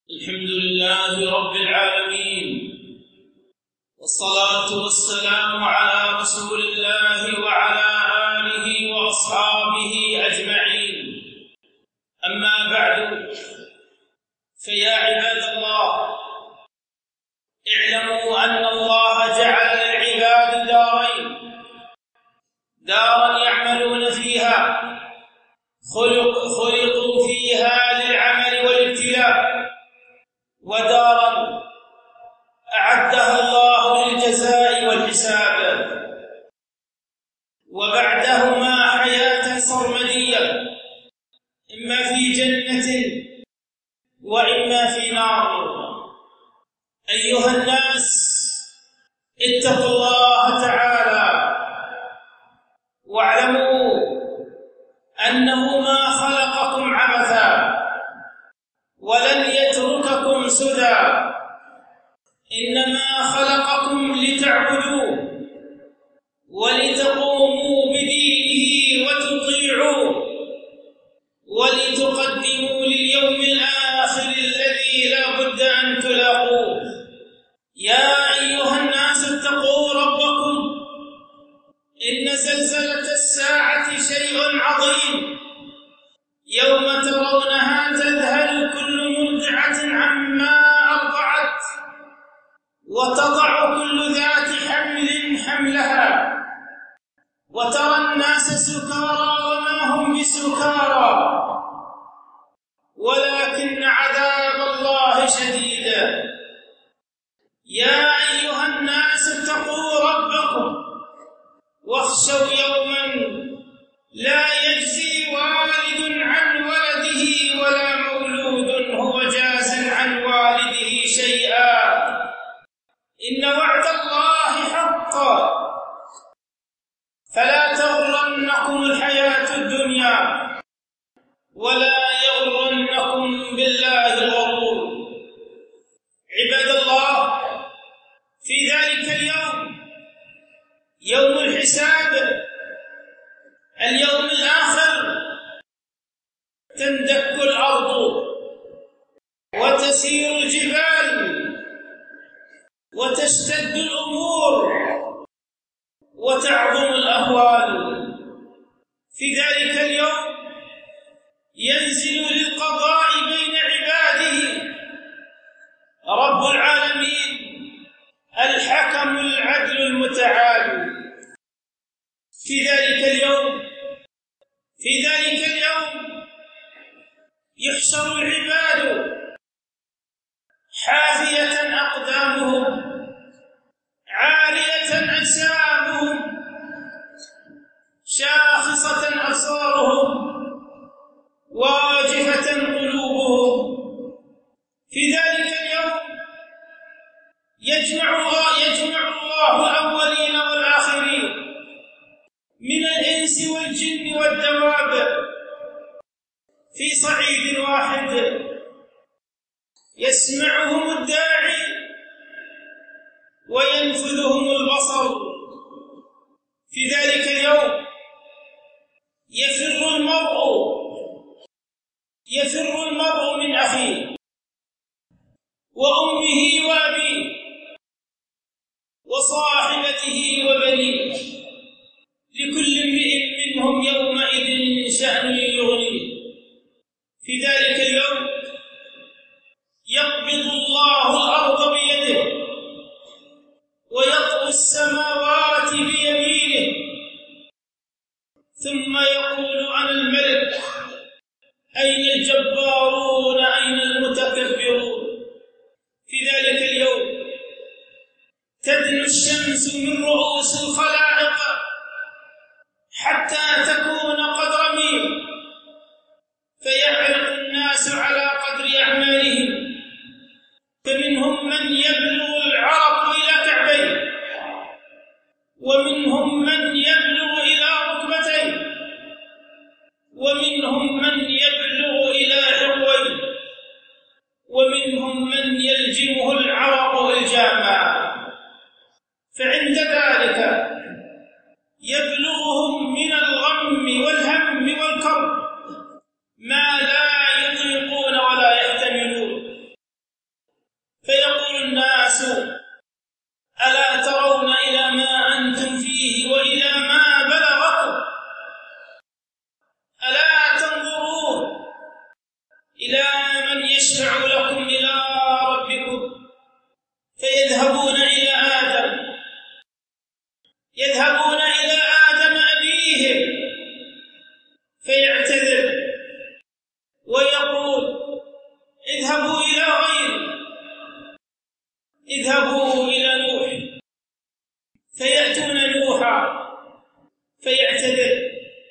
الحمد لله رب العالمين، والصلاة والسلام على رسول الله وعلى آله وأصحابه أجمعين. أما بعد، فيا عباد الله، اعلموا أن الله جعل للعباد دارين: دارا يعملون فيها خلقوا فيها للعمل والابتلاء، ودارا أعدها الله للجزاء والحساب، وبعدهما حياة سرمدية، إما في جنة وإما في نار. أيها الناس، اتقوا الله تعالى واعلموا أنه ما خلقكم عبثا ولن يترككم سدى، إنما خلقكم لتعبدوه ولتقوموا بدينه وتطيعوه ولتقدموا لليوم الآخر الذي لا بد أن تلاقوه. يا أيها الناس، اتقوا ربكم، إن زلزلة الساعة شيء عظيم، يوم ترونها تذهل كل مرضعة عما أرضعت وتضع كل ذات حمل حملها، وترى الناس سكارى وما هم بسكارى ولكن عذاب الله شديد. يا أيها الناس، اتقوا ربكم واخشوا يوما لا يجزي والد عن ولده ولا مولود هو جاز عن والده شيئا، إن وعد الله حق، فلا تغرنكم الحياة الدنيا ولا يغرنكم بالله الغرور. عباد الله، في ذلك اليوم، يوم الحساب، اليوم الآخر، تندك الأرض وتسير الجبال وتشتد الأمور وتعظم الأهوال. في ذلك اليوم ينزل للقضاء بين عباده رب العالمين الحكم العدل المتعال. في ذلك اليوم يحشر العباد حافية أقدامهم، عارية أجسامهم، شاخصة أبصارهم، واجفة قلوبهم. في ذلك اليوم يجمع الله الأولين والآخرين من الإنس والجن والدواب في صعيد واحد، يسمعهم الداعي وينفذهم البصر. في ذلك اليوم يفر المرء من أخيه وأمه وأبيه وصاحبته وبنيه، لكل امرئ منهم يومئذ شأن يغنيه. في ذلك اليوم يقبض الله الأرض بيده ويطوي السماوات بيمينه، ثم يقول: أنا الملك، أين الجبارون، أين المتكبرون. في ذلك اليوم تدنو الشمس من رؤوس الخلائق حتى تكون قدر ميل، فيعرق الناس على قدر أعمالهم، فمنهم من يبلغ العرق إلى كعبيه، ومنهم من يبلغ إلى ركبتيه، ومنهم من يبلغ إلى حقويه، ومنهم من يلجمه العرق الجامع. فعند ذلك يبلغهم من الغم والهم والكرب ما لا يطيقون ولا يحتملون. إلى من يشفع لكم إلى ربكم، فيذهبون إلى آدم، يذهبون إلى آدم أبيهم فيعتذر ويقول اذهبوا إلى غيري، اذهبوا إلى نوح، فيأتون نوحا فيعتذر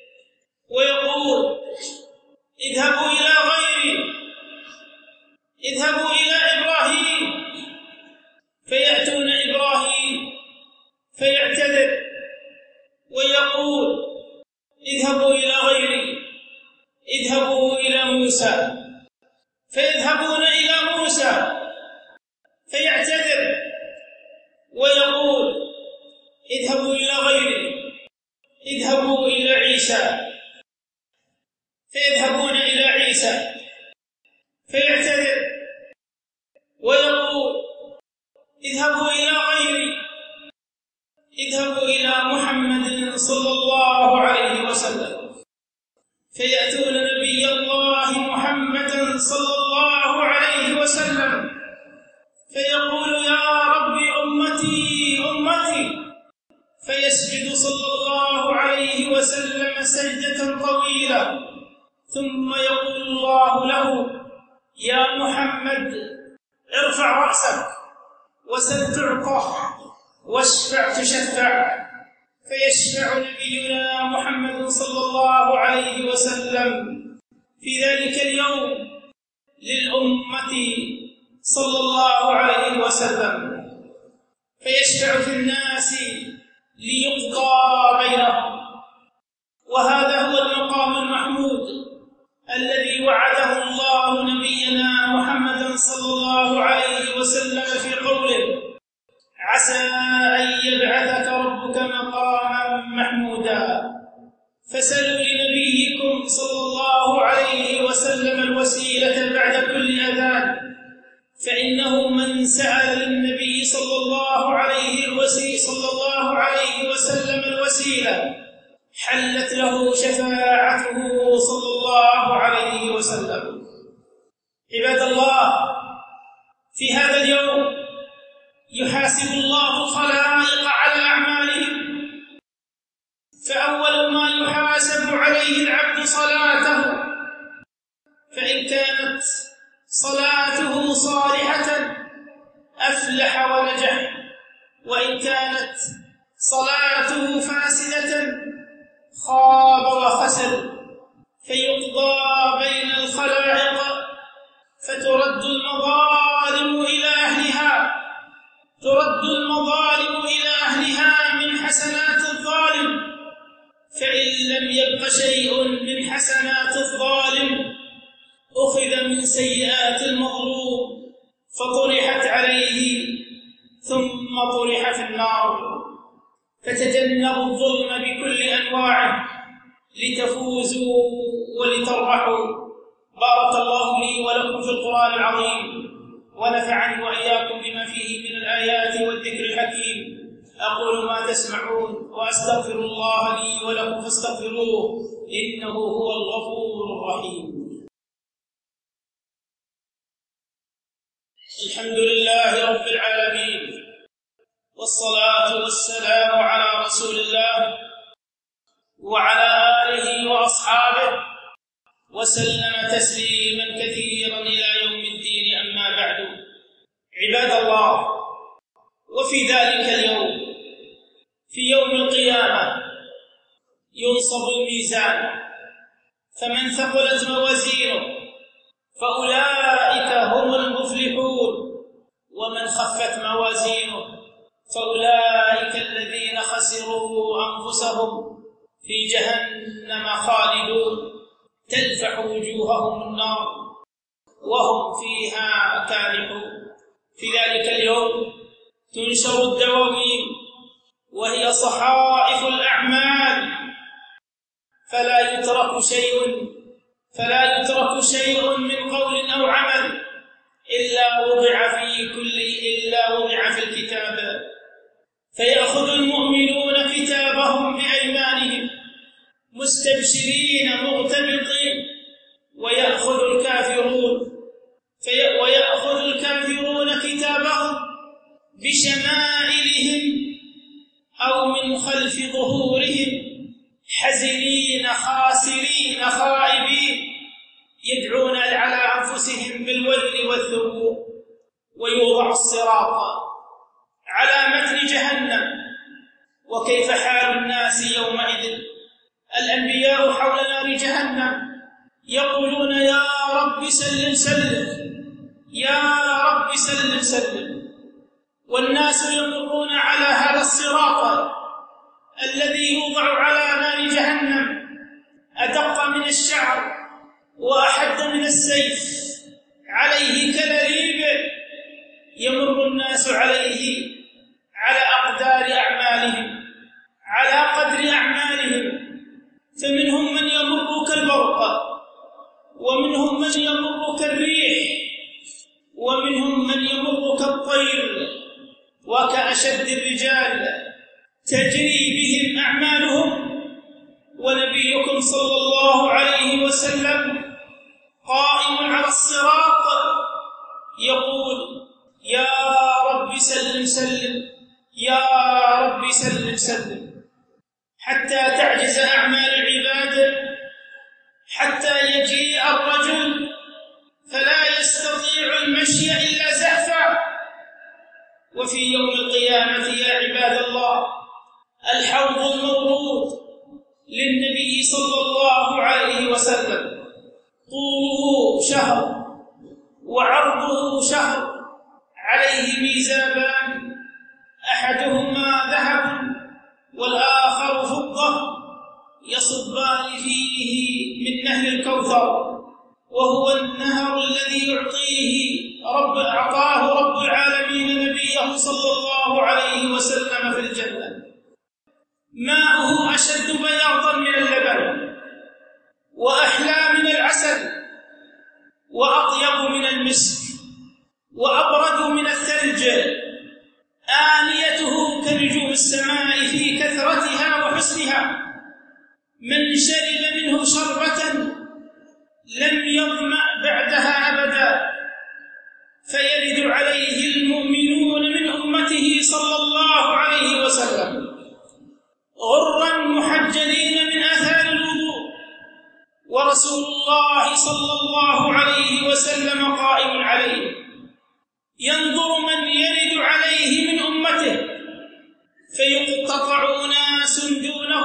ويقول اذهبوا إلى غيري، اذهبوا إلى إبراهيم، فيأتون إبراهيم فيعتذر ويقول اذهبوا إلى غيري، اذهبوا إلى موسى، فيذهبون إلى موسى فيعتذر ويقول اذهبوا إلى غيري، اذهبوا إلى عيسى، فيذهبون إلى عيسى فيعتذر ويقول اذهبوا إلى غيري، اذهبوا إلى محمد صلى الله عليه وسلم، فيأتون نبي الله محمدا صلى الله عليه وسلم فيقول يا رب أمتي أمتي، فيسجد صلى الله عليه وسلم سجدة طويلة، ثم يقول الله له يا محمد ارفع رأسك وسل تعطى واشفع تشفع، فيشفع نبينا محمد صلى الله عليه وسلم في ذلك اليوم للأمة صلى الله عليه وسلم، فيشفع في الناس ليقضى بينهم. وهذا هو المقام المحمود الذي وعده الله نبينا محمدا صلى الله عليه وسلم في قوله عسى أن يبعثك ربك مقاما محمودا، فسلوا لنبيكم صلى الله عليه وسلم الوسيلة بعد كل أذان، فإنه من سأل النبي صلى الله عليه وسلم الوسيلة حلت له شفاعته صلى الله عليه وسلم. عباد الله، في هذا اليوم يحاسب الله الخلائق على أعمالهم، فأول ما يحاسب عليه العبد صلاته، فإن كانت صلاته صالحة أفلح ونجح، وإن كانت صلاته فاسدة خاب وخسر، فيقضى بين الخلائق فترد المظالم إلى أهلها، ترد المظالم إلى أهلها من حسنات الظالم، فإن لم يبق شيء من حسنات الظالم أخذ من سيئات المظلوم فطرحت عليه ثم طرح في النار. فتجنبوا الظلم بكل أنواعه لتفوزوا ولتربحوا. بارك الله لي ولكم في القرآن العظيم، ونفعني وإياكم بما فيه من الآيات والذكر الحكيم. أقول ما تسمعون وأستغفر الله لي ولكم فاستغفروه إنه هو الغفور الرحيم. الحمد لله رب العالمين، والصلاة والسلام على رسول الله وعلى آله وأصحابه وسلم تسليما كثيرا إلى يوم الدين. أما بعد، عباد الله، وفي ذلك اليوم في يوم القيامة ينصب الميزان، فمن ثقلت موازينه فأولئك هم المفلحون، ومن خفت موازينه فأولئك الذين خسروا أنفسهم في جهنم خالدون تلفح وجوههم النار وهم فيها كالحون. في ذلك اليوم تنشر الدواوين وهي صحائف الأعمال، فلا يترك شيء من قول أو عمل إلا وضع في الكتاب، فيأخذ المؤمنون كتابهم بأيمانهم مستبشرين مغتبطين، ويأخذ الكافرون يستكبرون ويأخذ الكافرون كتابهم بشمائلهم أو من خلف ظهورهم حزنين خاسرين خائبين يدعون على أنفسهم بالويل والثبور. ويوضع الصراط على متن جهنم. وكيف حال الناس يومئذ؟ الأنبياء حول نار جهنم يقولون يا رب سلم سلم، يا رب سلم سلم. والناس يمرون على هذا الصراط الذي يوضع على نار جهنم أدق من الشعر وأحد من السيف، عليه كلاليب يمر الناس عليه على أقدار أعمالهم، على قدر أعمالهم. فمنهم من يمر كالبرق، ومنهم من يمر كالريح، ومنهم من يمر كالطير وكأشد الرجال تجري بهم أعمالهم. ونبيكم صلى الله عليه وسلم قائم على الصراط يقول يا رب سلم سلم، يا رب سلم سلم، حتى تعجز أعمال العباد، حتى يجيء الرجل فلا يستطيع المشي إلا زحفا. وفي يوم القيامة يا عباد الله الحوض المورود للنبي صلى الله عليه وسلم طوله شهر وعرضه شهر، عليه ميزابان أحدهما ذهب والآخر فضة يصبان فيه من نهر الكوثر، وهو النهر الذي أعطاه رب العالمين نبيه صلى الله عليه وسلم في الجنة. ماؤه أشد بياضا من اللبن، وأحلى من العسل، وأطيب من المسك، وأبرد من الثلج. آنيته كنجوم السماء في كثرتها وحسنها. من شرب منه شربة لم يظمأ بعدها أبدا. فيرد عليه المؤمنون من أمته صلى الله عليه وسلم غرا محجلين من آثار الوضوء، ورسول الله صلى الله عليه وسلم قائم عليه. ينظر من يرد عليه من أمته فيقتطع أناس دونه،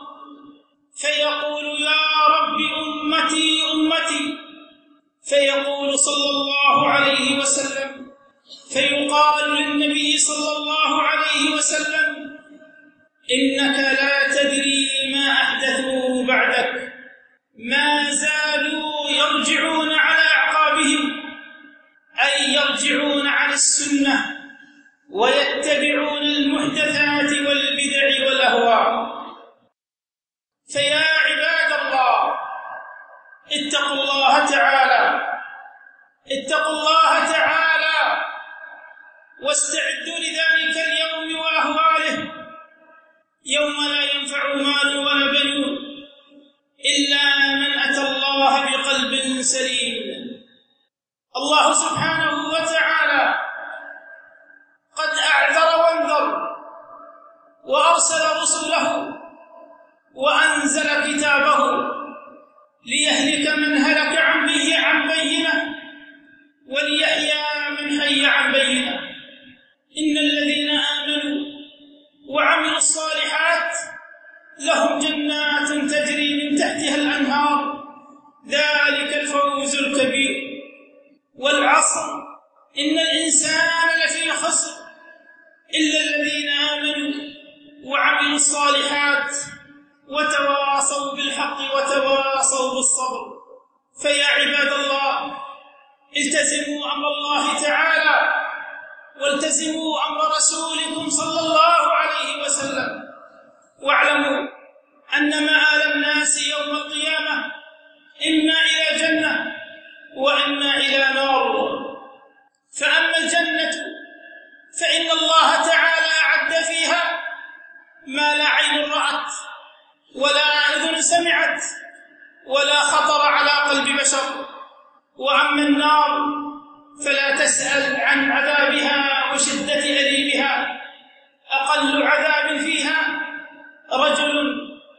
فيقول يا رب أمتي أمتي، فيقول صلى الله عليه وسلم، فيقال للنبي صلى الله عليه وسلم إنك لا تدري ما أحدثوا بعدك، ما زالوا يرجعون على أعقابهم، أي يرجعون عن السنة ويتبعون المحدثات والبدع والأهواء. فيا عباد الله اتقوا الله تعالى، اتقوا الله تعالى، واستعدوا لذلك اليوم وأهواله، يوم لا ينفع مال ولا بنون إلا من أتى الله بقلب سليم. الله سبحانه وتعالى قد أعذر وانذر، وأرسل رسله، وأنزل كتابه ليهلك من هلك عن بينه، وليحيى من حي عن بينه. إن الذين آمنوا وعملوا الصالحات لهم جنات تجري من تحتها الأنهار، ذلك الفوز الكبير. والعصر إن الإنسان لفي خسر إلا الذين آمنوا وعملوا الصالحات وتواصوا بالحق وتواصوا بالصبر. فيا عباد الله التزموا أمر الله تعالى، والتزموا أمر رسولكم صلى الله عليه وسلم، واعلموا أن مآل الناس يوم القيامة إما إلى جنة وإما إلى نار. فأما الجنة فإن الله تعالى أعد فيها ما لا عين رأت ولا أذن سمعت ولا خطر على قلب بشر. وأما النار فلا تسأل عن عذابها وشدة أليمها. أقل عذاب فيها رجل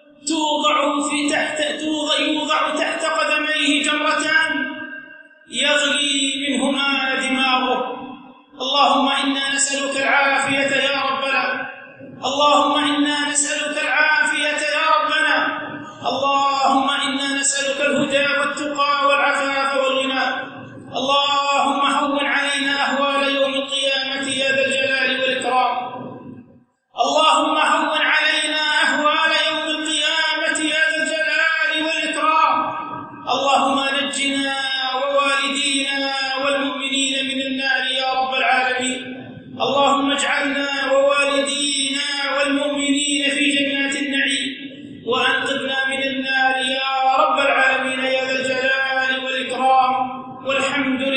يوضع تحت قدميه جمرتان يغلي منهما دماغه. اللهم إنا نسألك العافية يا ربنا، اللهم إنا نسألك العافية يا ربنا، اللهم إنا نسألك الهدى والتقى والعفاف والغنى. اللهم هون علينا أهوال يوم القيامة يا ذا الجلال والإكرام. اللهم هون علينا أهوال يوم القيامة يا ذا الجلال والإكرام. اللهم نجنا ووالدينا والمؤمنين من النار يا رب العالمين. اللهم اجعلنا ووالدينا والمؤمنين في جنات النعيم، وأنقذنا من النار يا رب العالمين يا ذا الجلال والإكرام. والحمد